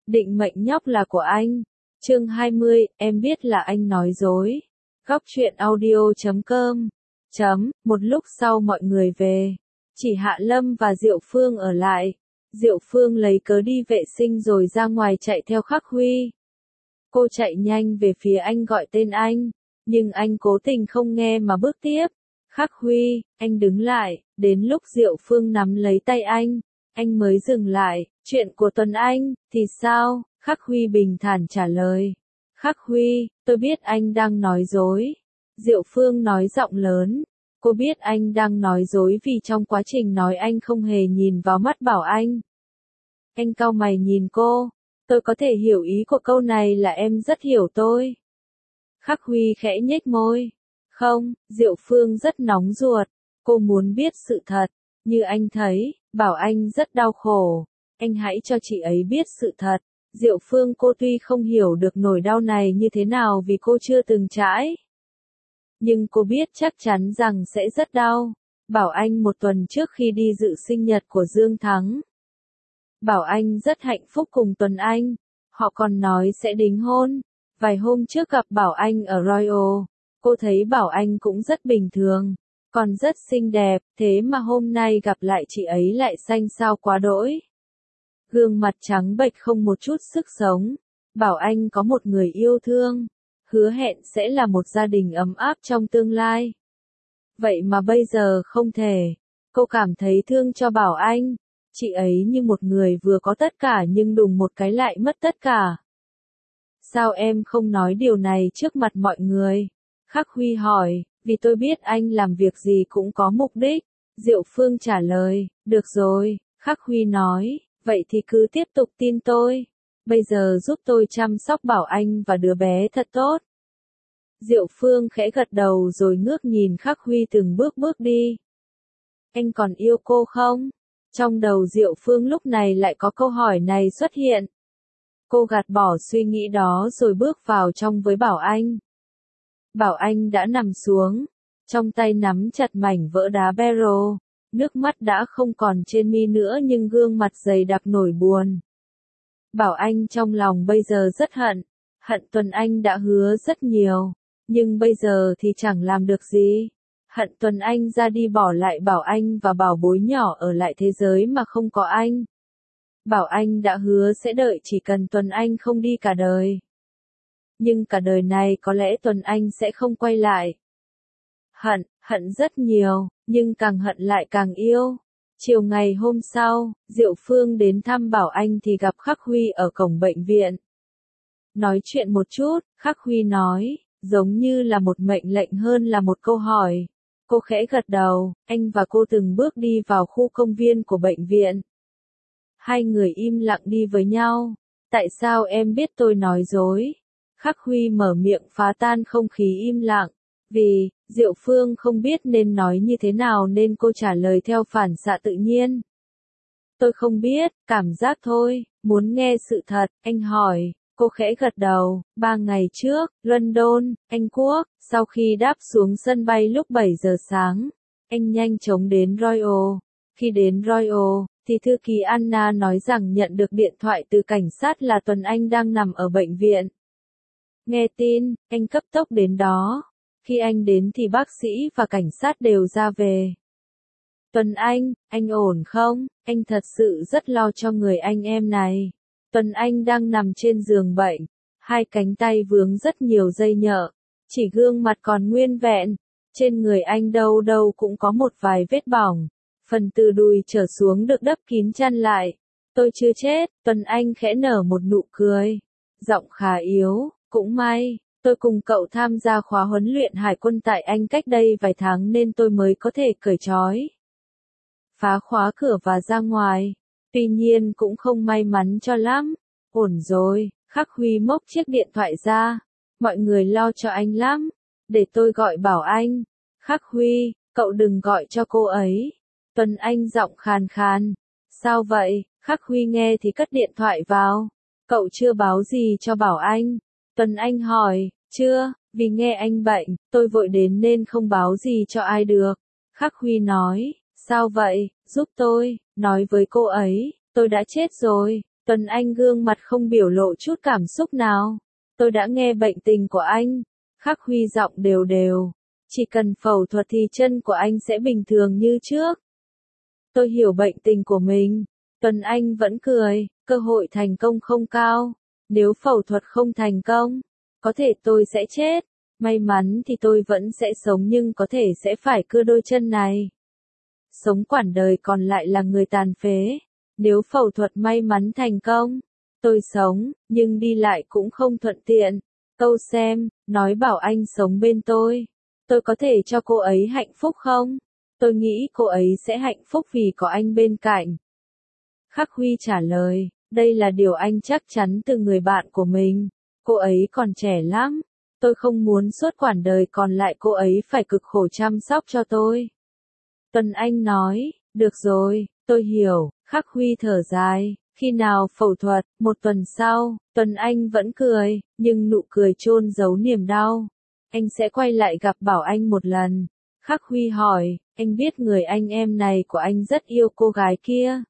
Định mệnh nhóc là của anh. Chương 20, em biết là anh nói dối. Góc truyện audio.com. Một lúc sau mọi người về. Chỉ Hạ Lâm và Diệu Phương ở lại. Diệu Phương lấy cớ đi vệ sinh rồi ra ngoài chạy theo Khắc Huy. Cô chạy nhanh về phía anh gọi tên anh. Nhưng anh cố tình không nghe mà bước tiếp. Khắc Huy, anh đứng lại. Đến lúc Diệu Phương nắm lấy tay anh mới dừng lại. Chuyện của Tuấn Anh, thì sao? Khắc Huy bình thản trả lời. Khắc Huy, tôi biết anh đang nói dối. Diệu Phương nói giọng lớn. Cô biết anh đang nói dối vì trong quá trình nói anh không hề nhìn vào mắt Bảo Anh. Anh cau mày nhìn cô. Tôi có thể hiểu ý của câu này là em rất hiểu tôi. Khắc Huy khẽ nhếch môi. Không, Diệu Phương rất nóng ruột. Cô muốn biết sự thật. Như anh thấy, Bảo Anh rất đau khổ. Anh hãy cho chị ấy biết sự thật. Diệu Phương cô tuy không hiểu được nỗi đau này như thế nào vì cô chưa từng trải. Nhưng cô biết chắc chắn rằng sẽ rất đau. Bảo Anh một tuần trước khi đi dự sinh nhật của Dương Thắng. Bảo Anh rất hạnh phúc cùng Tuấn Anh. Họ còn nói sẽ đính hôn. Vài hôm trước gặp Bảo Anh ở Royal. Cô thấy Bảo Anh cũng rất bình thường. Còn rất xinh đẹp. Thế mà hôm nay gặp lại chị ấy lại xanh xao quá đỗi. Gương mặt trắng bệch không một chút sức sống. Bảo Anh có một người yêu thương. Hứa hẹn sẽ là một gia đình ấm áp trong tương lai. Vậy mà bây giờ không thể. Cô cảm thấy thương cho Bảo Anh. Chị ấy như một người vừa có tất cả nhưng đùng một cái lại mất tất cả. Sao em không nói điều này trước mặt mọi người? Khắc Huy hỏi, vì tôi biết anh làm việc gì cũng có mục đích. Diệu Phương trả lời, được rồi, Khắc Huy nói, vậy thì cứ tiếp tục tin tôi. Bây giờ giúp tôi chăm sóc Bảo Anh và đứa bé thật tốt. Diệu Phương khẽ gật đầu rồi ngước nhìn Khắc Huy từng bước đi. Anh còn yêu cô không? Trong đầu Diệu Phương lúc này lại có câu hỏi này xuất hiện. Cô gạt bỏ suy nghĩ đó rồi bước vào trong với Bảo Anh. Bảo Anh đã nằm xuống, trong tay nắm chặt mảnh vỡ đá barrel. Nước mắt đã không còn trên mi nữa nhưng gương mặt dày đặc nổi buồn. Bảo Anh trong lòng bây giờ rất hận Tuấn Anh đã hứa rất nhiều, nhưng bây giờ thì chẳng làm được gì. Hận Tuấn Anh ra đi bỏ lại Bảo Anh và bảo bối nhỏ ở lại thế giới mà không có anh. Bảo Anh đã hứa sẽ đợi chỉ cần Tuấn Anh không đi cả đời. Nhưng cả đời này có lẽ Tuấn Anh sẽ không quay lại. Hận rất nhiều, nhưng càng hận lại càng yêu. Chiều ngày hôm sau, Diệu Phương đến thăm Bảo Anh thì gặp Khắc Huy ở cổng bệnh viện. Nói chuyện một chút, Khắc Huy nói, giống như là một mệnh lệnh hơn là một câu hỏi. Cô khẽ gật đầu, anh và cô từng bước đi vào khu công viên của bệnh viện. Hai người im lặng đi với nhau. Tại sao em biết tôi nói dối? Khắc Huy mở miệng phá tan không khí im lặng. Vì, Diệu Phương không biết nên nói như thế nào nên cô trả lời theo phản xạ tự nhiên. Tôi không biết, cảm giác thôi, muốn nghe sự thật, anh hỏi. Cô khẽ gật đầu. 3 ngày trước, London, Anh Quốc, sau khi đáp xuống sân bay lúc 7 giờ sáng, anh nhanh chóng đến Royal. Khi đến Royal, thì thư ký Anna nói rằng nhận được điện thoại từ cảnh sát là Tuấn Anh đang nằm ở bệnh viện. Nghe tin, anh cấp tốc đến đó. Khi anh đến thì bác sĩ và cảnh sát đều ra về. Tuấn anh ổn không? Anh thật sự rất lo cho người anh em này. Tuấn Anh đang nằm trên giường bệnh. Hai cánh tay vướng rất nhiều dây nhợ. Chỉ gương mặt còn nguyên vẹn. Trên người anh đâu đâu cũng có một vài vết bỏng. Phần từ đùi trở xuống được đắp kín chăn lại. Tôi chưa chết, Tuấn Anh khẽ nở một nụ cười. Giọng khá yếu, cũng may. Tôi cùng cậu tham gia khóa huấn luyện hải quân tại Anh cách đây vài tháng nên tôi mới có thể cởi trói. Phá khóa cửa và ra ngoài. Tuy nhiên cũng không may mắn cho lắm. Ổn rồi, Khắc Huy móc chiếc điện thoại ra. Mọi người lo cho anh lắm. Để tôi gọi Bảo Anh. Khắc Huy, cậu đừng gọi cho cô ấy. Tuấn Anh giọng khàn khàn. Sao vậy? Khắc Huy nghe thì cất điện thoại vào. Cậu chưa báo gì cho Bảo Anh? Tuấn Anh hỏi. Chưa, vì nghe anh bệnh, tôi vội đến nên không báo gì cho ai được. Khắc Huy nói. Sao vậy? Giúp tôi, nói với cô ấy, tôi đã chết rồi. Tuấn Anh gương mặt không biểu lộ chút cảm xúc nào. Tôi đã nghe bệnh tình của anh. Khắc Huy giọng đều đều. Chỉ cần phẫu thuật thì chân của anh sẽ bình thường như trước. Tôi hiểu bệnh tình của mình. Tuấn Anh vẫn cười, cơ hội thành công không cao. Nếu phẫu thuật không thành công, có thể tôi sẽ chết. May mắn thì tôi vẫn sẽ sống nhưng có thể sẽ phải cưa đôi chân này. Sống quãng đời còn lại là người tàn phế. Nếu phẫu thuật may mắn thành công, tôi sống, nhưng đi lại cũng không thuận tiện. Câu xem, nói bảo anh sống bên tôi có thể cho cô ấy hạnh phúc không? Tôi nghĩ cô ấy sẽ hạnh phúc vì có anh bên cạnh. Khắc Huy trả lời, đây là điều anh chắc chắn từ người bạn của mình. Cô ấy còn trẻ lắm. Tôi không muốn suốt quãng đời còn lại cô ấy phải cực khổ chăm sóc cho tôi. Tuấn Anh nói, được rồi, tôi hiểu. Khắc Huy thở dài, khi nào phẫu thuật, 1 tuần sau. Tuấn Anh vẫn cười, nhưng nụ cười chôn giấu niềm đau. Anh sẽ quay lại gặp Bảo Anh một lần. Khắc Huy hỏi, anh biết người anh em này của anh rất yêu cô gái kia.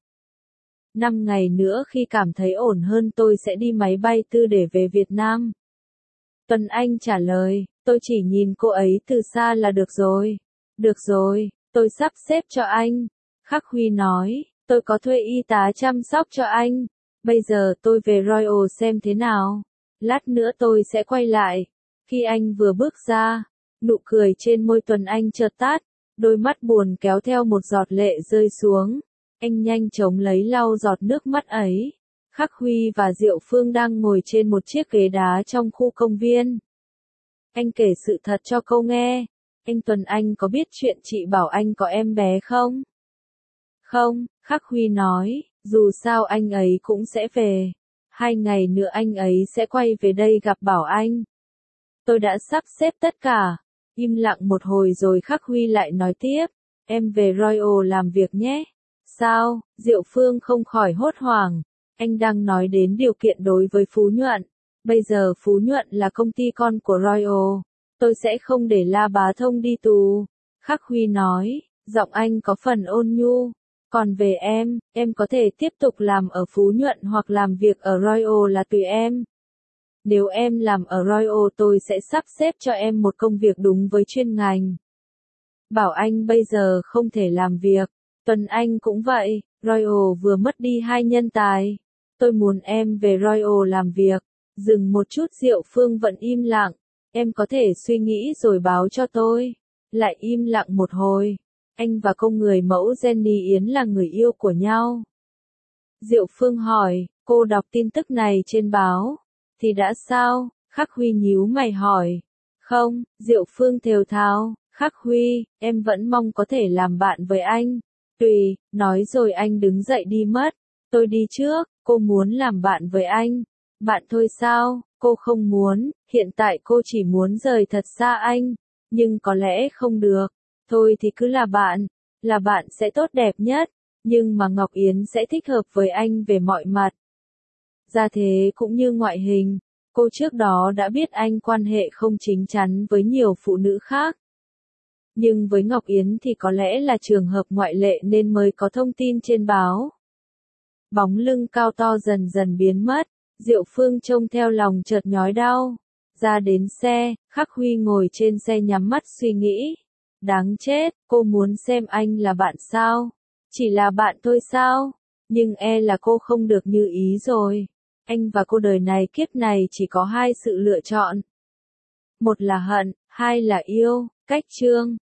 5 ngày nữa khi cảm thấy ổn hơn tôi sẽ đi máy bay tư để về Việt Nam. Tuấn Anh trả lời, tôi chỉ nhìn cô ấy từ xa là được rồi. Được rồi, tôi sắp xếp cho anh. Khắc Huy nói, tôi có thuê y tá chăm sóc cho anh. Bây giờ tôi về Royal xem thế nào. Lát nữa tôi sẽ quay lại. Khi anh vừa bước ra, nụ cười trên môi Tuấn Anh chợt tắt, đôi mắt buồn kéo theo một giọt lệ rơi xuống. Anh nhanh chóng lấy lau giọt nước mắt ấy. Khắc Huy và Diệu Phương đang ngồi trên một chiếc ghế đá trong khu công viên. Anh kể sự thật cho cô nghe. Anh Tuấn Anh có biết chuyện chị bảo anh có em bé không? Không, Khắc Huy nói, dù sao anh ấy cũng sẽ về. 2 ngày nữa anh ấy sẽ quay về đây gặp Bảo Anh. Tôi đã sắp xếp tất cả. Im lặng một hồi rồi Khắc Huy lại nói tiếp. Em về Royal làm việc nhé. Sao? Diệu Phương không khỏi hốt hoảng. Anh đang nói đến điều kiện đối với Phú Nhuận. Bây giờ Phú Nhuận là công ty con của Royal. Tôi sẽ không để La Bá Thông đi tù. Khắc Huy nói, giọng anh có phần ôn nhu. Còn về em có thể tiếp tục làm ở Phú Nhuận hoặc làm việc ở Royal là tùy em. Nếu em làm ở Royal tôi sẽ sắp xếp cho em một công việc đúng với chuyên ngành. Bảo Anh bây giờ không thể làm việc. Tuấn Anh cũng vậy, Royal vừa mất đi 2 nhân tài. Tôi muốn em về Royal làm việc. Dừng một chút Diệu Phương vẫn im lặng. Em có thể suy nghĩ rồi báo cho tôi. Lại im lặng một hồi. Anh và cô người mẫu Jenny Yến là người yêu của nhau. Diệu Phương hỏi, cô đọc tin tức này trên báo. Thì đã sao? Khắc Huy nhíu mày hỏi. Không, Diệu Phương thều thào. Khắc Huy, em vẫn mong có thể làm bạn với anh. Tùy, nói rồi anh đứng dậy đi mất. Tôi đi trước, cô muốn làm bạn với anh. Bạn thôi sao? Cô không muốn, hiện tại cô chỉ muốn rời thật xa anh. Nhưng có lẽ không được. Thôi thì cứ là bạn sẽ tốt đẹp nhất. Nhưng mà Ngọc Yến sẽ thích hợp với anh về mọi mặt. Gia thế cũng như ngoại hình. Cô trước đó đã biết anh quan hệ không chính chắn với nhiều phụ nữ khác. Nhưng với Ngọc Yến thì có lẽ là trường hợp ngoại lệ nên mới có thông tin trên báo. Bóng lưng cao to dần dần biến mất. Diệu Phương trông theo lòng chợt nhói đau. Ra đến xe, Khắc Huy ngồi trên xe nhắm mắt suy nghĩ. Đáng chết, cô muốn xem anh là bạn sao? Chỉ là bạn thôi sao? Nhưng là cô không được như ý rồi. Anh và cô đời này kiếp này chỉ có 2 sự lựa chọn. 1 là hận, 2 là yêu. Cách chương